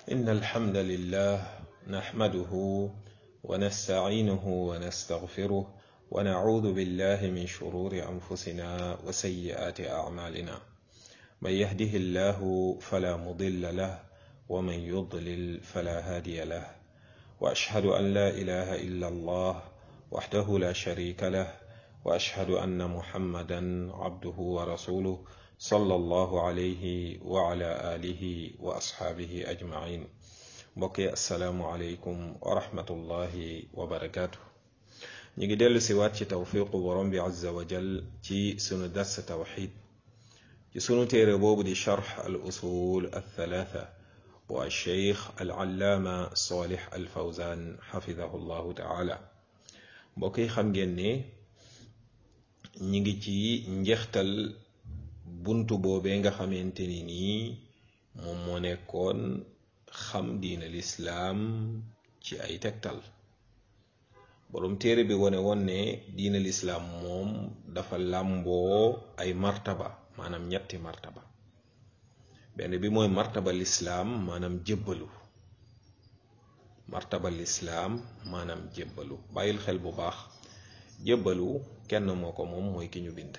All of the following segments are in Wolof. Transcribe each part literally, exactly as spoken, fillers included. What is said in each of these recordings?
إن الحمد لله نحمده ونستعينه ونستغفره ونعوذ بالله من شرور أنفسنا وسيئات أعمالنا من يهده الله فلا مضل له ومن يضلل فلا هادي له وأشهد أن لا إله إلا الله وحده لا شريك له وأشهد أن محمدا عبده ورسوله صلى الله عليه وعلى آله وأصحابه أجمعين بقي السلام عليكم ورحمة الله وبركاته نيجي ديلو سيوات توفيق برم عز وجل تي سنو درس توحيد تي سنو تيري بوب دي شرح الأصول الثلاثة والشيخ العلامة صالح الفوزان حفظه الله تعالى بقي خمجيني نيجي تي نجختل buntu boobee nga xamante ni nii moom moo nekkoon xam diina lislaam ci ay tegtal borom téere bi wone woon ne diina lislaam moom dafa làmboo ay martaba maanaam ñetti martaba benn bi mooy martaba lislaam maanaam jébbalu martaba lislaam maanaam jébbalu bàyyil xel bu baax jébbalu kenn moo ko moom mooy ki ñu bind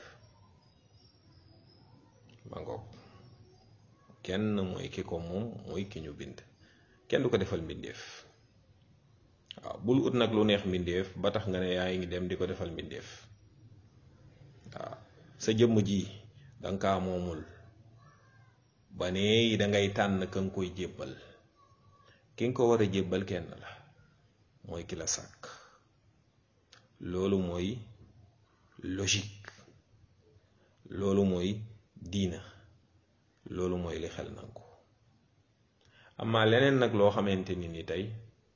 mangoog kenn mooy ki ko moom mooy ki ñu bind kenn du ko defal mbindeef waaw bul ut nag lu neex mbindeef ba tax nga ne yaa ngi dem di ko defal mbindeef waaw sa jëmm ji danga kaa moomul ba ne dangay tànn ka nga koy jébbal ki nga ko war a jébbal kenn la mooy ki la sàkk loolu mooy logique loolu mooy diina loolu mooy li xel nangu amaa leneen nag loo xamante ni ni tey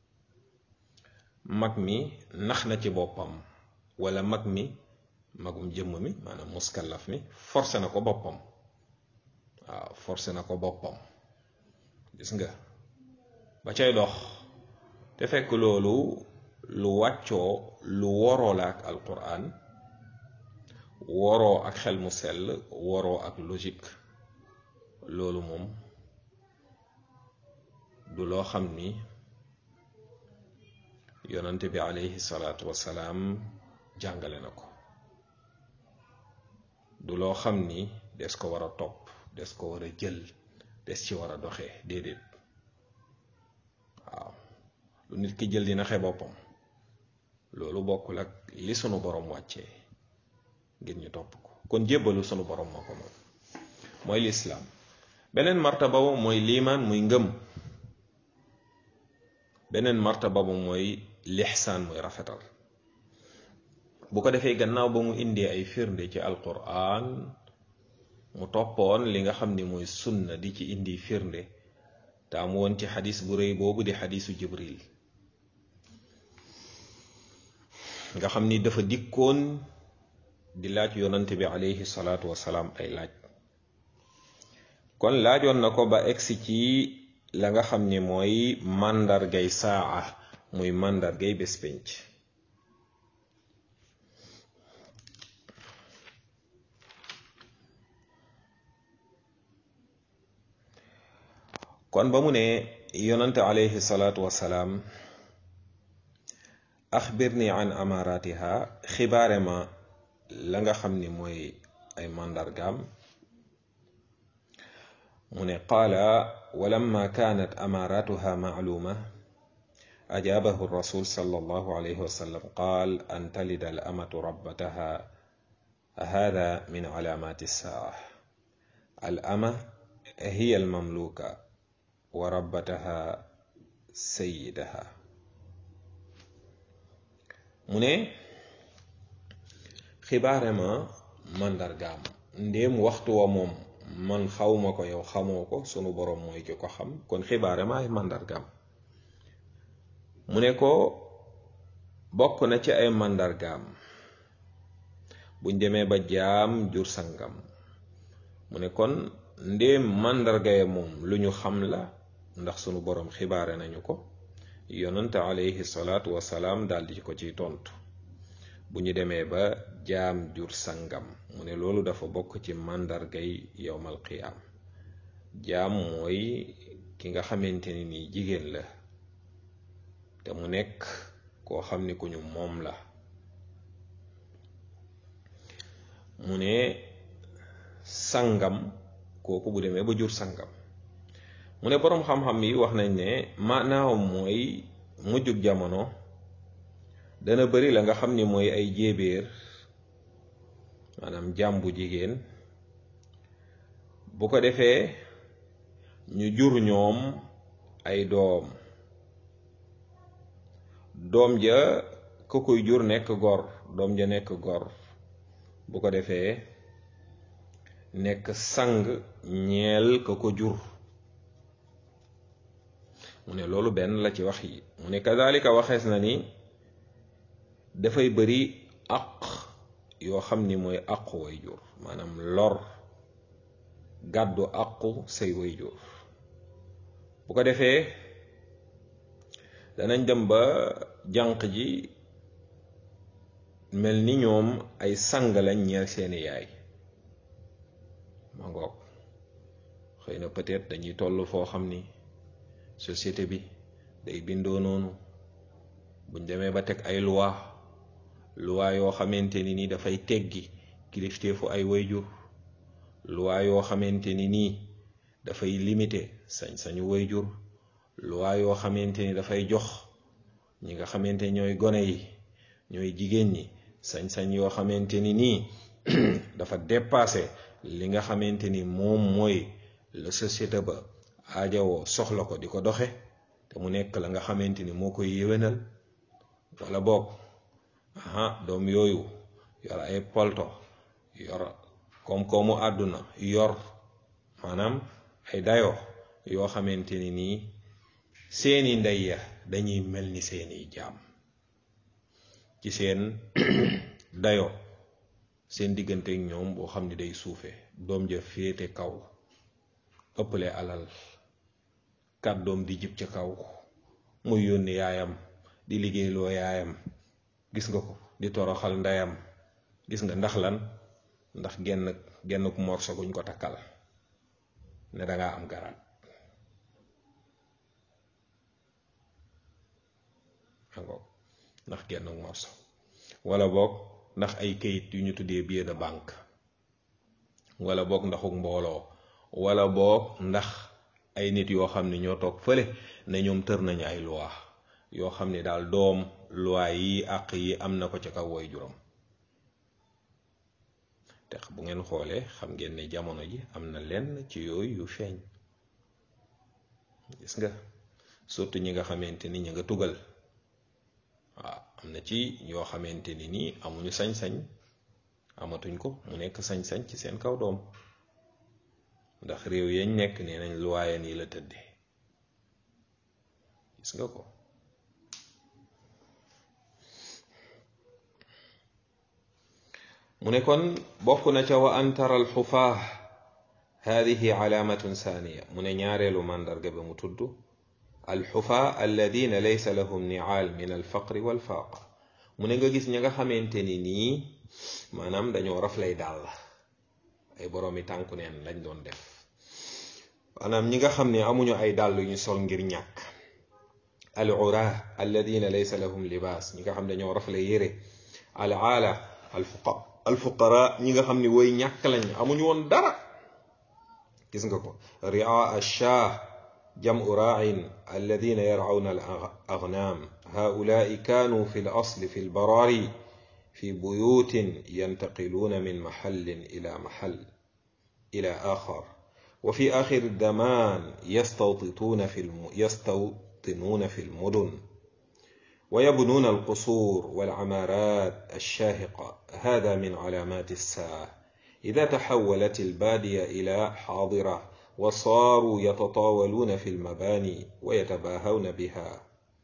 mag mi nax na ci boppam wala mag mi magum jëmm mi maanaam muskallaf mi forcé na ko boppam waaw forcé na ko boppam gis nga ba cay dox te fekk loolu lu wàccoo lu woroo la ak alquran woroo ak xel mu sell woroo ak logique loolu moom du loo xam ni yonante bi alayhi salaatu wasalaam jàngale na ko du loo xam ni des ko war a topp des ko war a jël des ci war a doxee déedéet waaw lu nit ki jël dina xe boppam loolu bokkul ak li sunu borom wàccee ngir ñu topp ko kon jébbalu sunu borom moo ko moom mooy lislaam beneen martaba ba mooy liimaan muy ngëm beneen martaba ba mooy lixsaan muy rafetal bu ko defee gannaaw ba mu indee ay firnde ci alquran mu toppoon li nga xam ni mooy sunna di ci indi firnde te am woon ci xadis bu rëy boobu di xadisu jibril nga xam ni dafa dikkoon di laaj yonante bi alayhi salaatu wasalaam ay laaj kon laajoon na ko ba egsi ci la nga xam ni mooy màndargay saa muy màndargay bés pénc kon ba mu ne yonante alayhi salaatu wasalaam axbirni an amaratiha xibaare ma la nga xam ni mooy ay màndargaam mu ne qaala walamma kaanat amaaratuha macluuma ajaabahu rasul sallallahu alayhi wa sallam qaal an talida al amatu rabbataha hada min calaamaati saa al ama hiya al mamluuka wa rabbataha sayidaha mu ne xibaare ma màndargaam ndéem waxtu wa moom man xawma ko yow xamoo ko sunu boroom mooy ki ko xam kon xibaare ma ay màndargaam mu ne ko bokk na ci ay màndargaam buñ demee ba jaam jur sangam mu ne kon ndéem màndargaye moom lu ñu xam la ndax sunu boroom xibaare nañu ko yonante alayhi salaatu wasalaam daldi ko ciy tontu bu ñu demee ba jaam jur sangam mu ne loolu dafa bokk ci màndargay yowmal qiyaam jaam mooy ki nga xamante ni nii jigéen la te mu nekk koo xam ni ku ñu moom la. mu ne sangam kooku bu demee ba jur sangam mu ne boroom xam-xam yi wax nañ ne maanaam mooy mujjug jamono dana bari la nga xam ni mooy ay jéebéer maanaam jaam bu jigéen bu ko defee ñu jur ñoom ay doom doom ja ko koy jur nekk gor doom ja nekk gor bu ko defee nekk sang ñeel ka ko jur. mu ne loolu benn la ci wax yi. mu ne kazalika waxees na ni dafay bari àq yoo xam ni mooy àqu way jur maanaam lor gàddu àqu say way jur bu ko defee danañ dem ba jànq ji mel ni ñoom ay sang lañ ñeel seeni yaay. ma ngoog xëy na peut-être dañuy toll foo xam ni société bi day bindoo noonu buñ demee ba teg ay loi loi yoo xamante ni nii dafay teggi kilifteefu ay wayjur, loi yoo xamante ni nii dafay limité sañ-sañu wayjur, loi yoo xamante ni dafay jox ñi nga xamante ñooy gone yi ñooy jigéen ñi sañ-sañ yoo xamante ni nii dafa dépassé li nga xamante ni moom mooy la société ba aajawoo soxla ko di ko doxe te mu nekk la nga xamante ni moo koy yéwénal. wala boog aha doom yooyu yor ay polto yor koom-koomu àdduna yor maanaam ay dayo yoo xamante ni nii seeni ndey ya dañuy mel ni seeni jaam ci seen dayo seen diggante ak ñoom boo xam ni day suufe doom ja féete kaw ëppale alal kàddoom di jib ca kaw muy yónni yaayam di liggéeyloo yaayam gis nga ko di toroxal ndeyam gis nga ndax lan ndax genn genn ku morso guñ ko takkal ne dangaa am garaat. ndax genn morso wala boog ndax ay kayit yu ñu tuddee billet de banque wala boog ndaxuk mbooloo wala boog ndax ay nit yoo xam ne ñoo toog fële ne ñoom tër nañu ay loi yoo xam ne daal doom loi yi àq yi am na ko ca kaw way juróom. te bu ngeen xoolee xam ngeen ne jamono ji am na lenn ci yooyu yu feeñ gis nga surtout ñi nga xamante ni ñi nga tugal waaw am na ci yoo xamante ni nii amuñu sañ-sañ amatuñ ko mu nekk sañ-sañ ci seen kaw doom ndax réew yañ nekk nee nañ luwaaya nii la tëddee gis nga ko. mu ne kon bokk na ca wa an tara alxufaah hadihi calaamatun saaniya mu ne ñaareelu màndarga ba mu tudd alxufaa alladina laysa lahum nicaal min alfaqri walfaaq mu ne nga gis ña nga xamante ni nii maanaam dañoo raf lay daal ay boroomi tànku neen lañ doon def maanaam ñi nga xam ne amuñu ay dàll yu ñu sol ngir ñàkk. al uraah alladina laysa lahum libaas ñi nga xam dañoo raf lay yére. al aala alfuqara ñi nga xam ne woy ñàkk lañ amuñu woon dara gis nga ko. riaa ash-shaah jam'u raa'in alladina yar'awna al-aghnam haa'ulaa'i kaanu fi al-asli fi al-baraari fi buyuutin yantaqiluna min mahallin ila mahall ila aaxar wa fi aaxiri az-zamaan yastawtinuna fi yastawtinuna fi al-mudun ويبنون القصور والعمارات الشاهقة. هذا من علامات الساعة إذا تحولت البادية إلى حاضرة وصاروا يتطاولون في المباني ويتباهون بها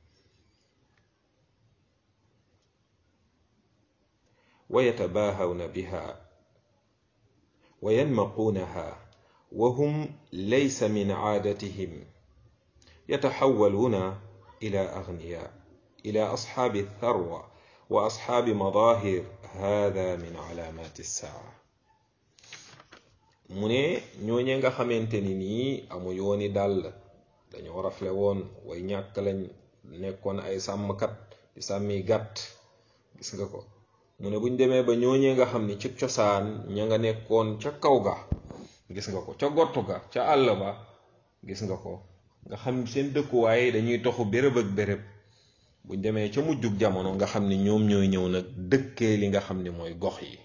ويتباهون بها وينمقونها وهم ليس من عادتهم يتحولون إلى أغنياء إلى أصحاب الثروة وأصحاب مظاهر. هذا من علامات الساعة. mu ne ñooñe nga xamante ni nii amuñu wooni dàll dañoo rafle woon way ñàkk lañ nekkoon ay sàmmkat di sàmmi gàtt gis nga ko mu ne buñ demee ba ñooñee nga xam ni ci cosaan ña nga nekkoon ca kaw ga gis nga ko ca gottu ga ca àll ba gis nga ko nga xam seen dëkkuwaay dañuy toxu béréb ak béréb buñ demee ca mujjug jamono nga xam ni ñoom ñooy ñëw nag dëkkee li nga xam ni mooy gox yi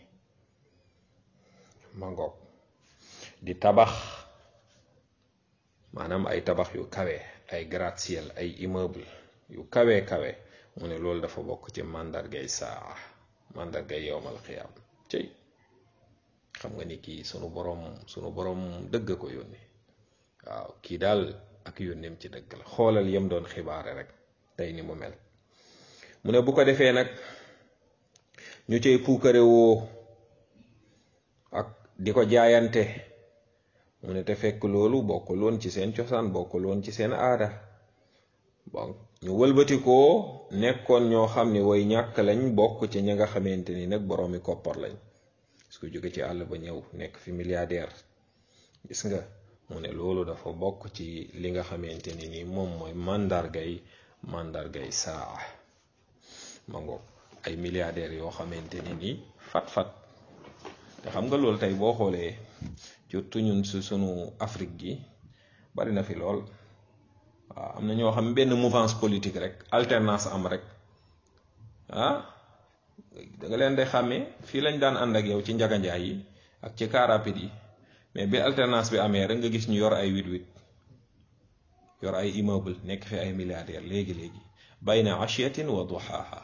ma ngoog di tabax maanaam ay tabax yu kawe ay gratte-ciel ay immeuble yu kawe kawe mu ne loolu dafa bokk ci màndargay saa màndargay yowmal xiyaam cey xam nga ni kii sunu borom sunu borom dëgg ko yónni waaw kii daal ak yónneem ci dëgg la xoolal yem doon xibaare rek tey ni mu mel mu ne bu ko defee nag ñu cay puukare woo ak di ko jaayante mu ne te fekk loolu bokkul woon ci seen cosaan bokkul woon ci seen aada bon ñu wëlbatikoo nekkoon ñoo xam ni way ñàkk lañ bokk ci ña nga xamante ni nag boroomi koppar lañ su ko jóge ci àll ba ñëw nekk fi milliardaire gis nga mu ne loolu dafa bokk ci li nga xamante ni ni moom mooy màndargay màndargay saa ma ngoog ay milliardaires yoo xamante ni ni fat-fat te xam nga loolu tey boo xoolee surtout ñun su sunu Afrique gi bari na fi lool waaw am na ñoo xam benn mouvance politique rek alternance am rek ah da nga leen day xàmmee fii lañ daan ànd ak yow ci njaganjaay yi ak ci car rapide yi mais bi alternance bi amee rek nga gis ñu yor ay huit huit yor ay immeuble nekk fi ay milliardaires léegi léegi bayna ashiyatin wa duhaha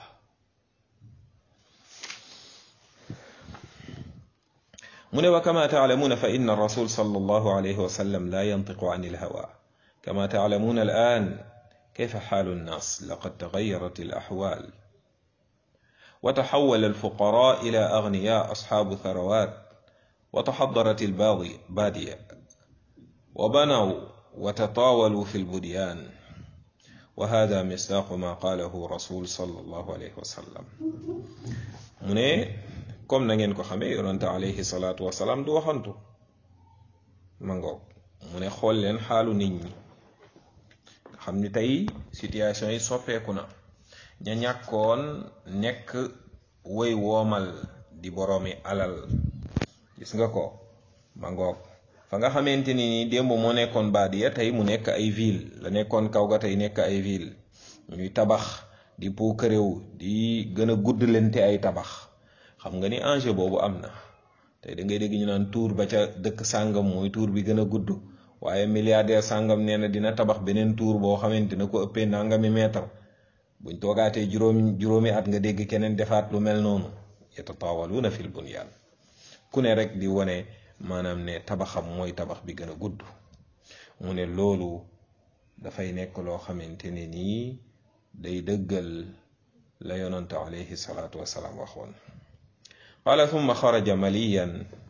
mu ne wa kama taalamuuna fa inna rasul sallallahu alayhi wa sallam la yantiqu an ilhawa كما تعلمون الآن كيف حال الناس لقد تغيرت الأحوال وتحول الفقراء إلى أغنياء أصحاب ثروات وتحضرت البادية وبنوا وتطاولوا في البنيان وهذا مصداق ما قاله رسول صلى الله عليه وسلم من كم نين كو خامي يونت عليه الصلاة والسلام دو waxantu mango من خول لين حالو nit ñi xam ni tey situation yi soppeeku na ña ñàkkoon nekk woy woomal di boroomi alal gis nga ko ma ngoog fa nga xamante ni ni démb moo nekkoon baadiya tey mu nekk ay ville la nekkoon kaw ga tey nekk ay ville ñuy tabax di puukaréew di gën a gudd lente ay tabax xam nga ni enjeu boobu am na tey da ngay dégg ñu naan tour ba ca dëkk sàngam mooy tour bi gën a gudd waaye milliardaire sàngam nee na dina tabax beneen tour boo xamante dina ko ëppee nangami mètre buñ toogaatee juróomi juróomi at nga dégg keneen defaat lu mel noonu yatatawaluna fil bunyan ku ne rek di wone maanaam ne tabaxam mooy tabax bi gën a gudd mu ne loolu dafay nekk loo xamante ne nii day dëggal la yonante alayhi salaatu wasalaam waxoon qala thumma xaraja maliyan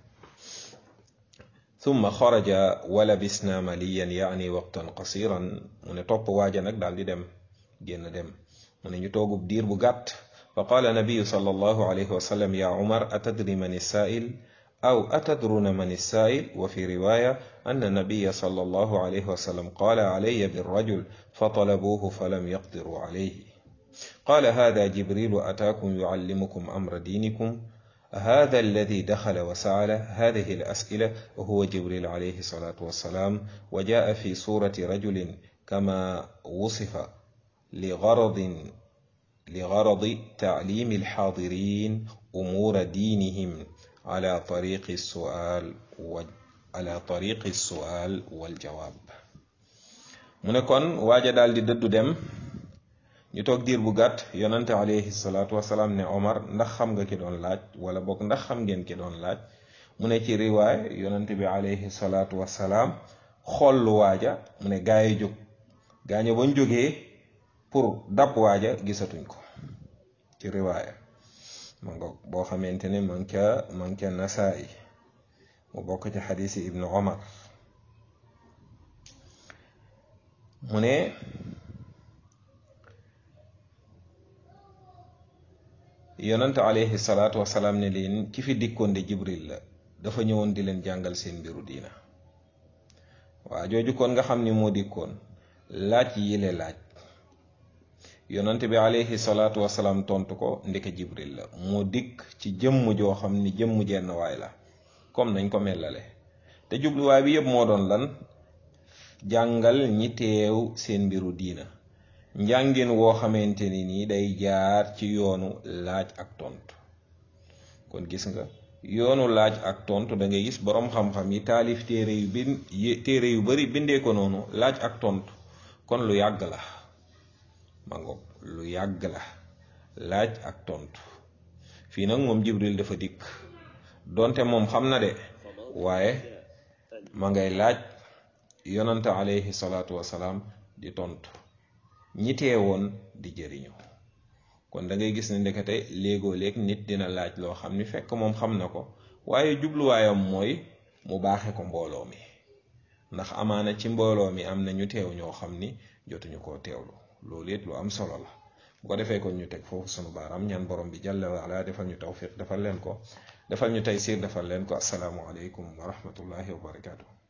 ثم خرج ولبسنا مليا يعني وقتا قصيرا من توب واجا نك دال دي دم ген دم من ني توغب دير بو غات فقال النبي صلى الله عليه وسلم يا عمر أتدري من السائل أو أتدرون من السائل وفي رواية أن النبي صلى الله عليه وسلم قال علي بالرجل فطلبوه فلم يقدروا عليه قال هذا جبريل أتاكم يعلمكم أمر دينكم هذا الذي دخل وسأل هذه الأسئلة وهو جبريل عليه الصلاة والسلام وجاء في صورة رجل كما وصف لغرض لغرض تعليم الحاضرين أمور دينهم على طريق السؤال وعلى طريق السؤال والجواب من كون واجد دال دي ددو دم ñu tok dir bu gàtt yonante alayhi salatu wassalam ne Omar ndax xam nga ki doon laaj wala bok ndax xam ngeen ki doon laaj mu ne ci riwaay yonante bi alayhi salatu wassalam xol lu waaja mu ne gaay jóg gaañu bañ jógee pour dab waaja gisatuñ ko ci riwaaya ma ngok boo xamante ne man ca man ca Nasaa'i mu bokk ci xadiisi ibnu Omar mu ne yonante alayhi salaatu wasalaam ne leen ci fi dikkoon de Jibril la dafa ñëwoon di leen jàngal seen mbiru diina waa jooju kon nga xam ni moo dikkoon laaj yile laaj yonante bi alayhi salaatu wasalaam tontu ko ndeke jibril la moo dikk ci jëmm joo xam ni jëmm jenn waay la comme nañ ko mellale te jubluwaay bi yëpp moo doon lan jàngal ñi teew seen mbiru diina njàngin woo xamante ni nii day jaar ci yoonu laaj ak tontu kon gis nga yoonu laaj ak tontu da ngay gis boroom xam-xam yi taalif téere yu bin téere yu bari bindee ko noonu laaj ak tontu kon lu yàgg la ma ngoog lu yàgg la laaj ak tontu fii nag moom jibril dafa dikk donte moom xam na de waaye ma ngay laaj yonante alayhi salaatu wasalaam di tontu ñi teewoon di jëriñu kon da ngay gis ne ndekete léegoo léeg nit dina laaj loo xam ni fekk moom xam na ko waaye jubluwaayam mooy mu baaxe ko mbooloo mi ndax amaana ci mbooloo mi am na ñu teew ñoo xam ni jotuñu koo teewlu loolu it lu am solo la bu ko defee kon ñu teg foofu sunu baaraam ñaan borom bi jalla wa ala defal ñu tawfiq defal leen ko defal ñu taysiir defal leen ko asalaamu aleykum wa rahmatullahi wa barakaatu.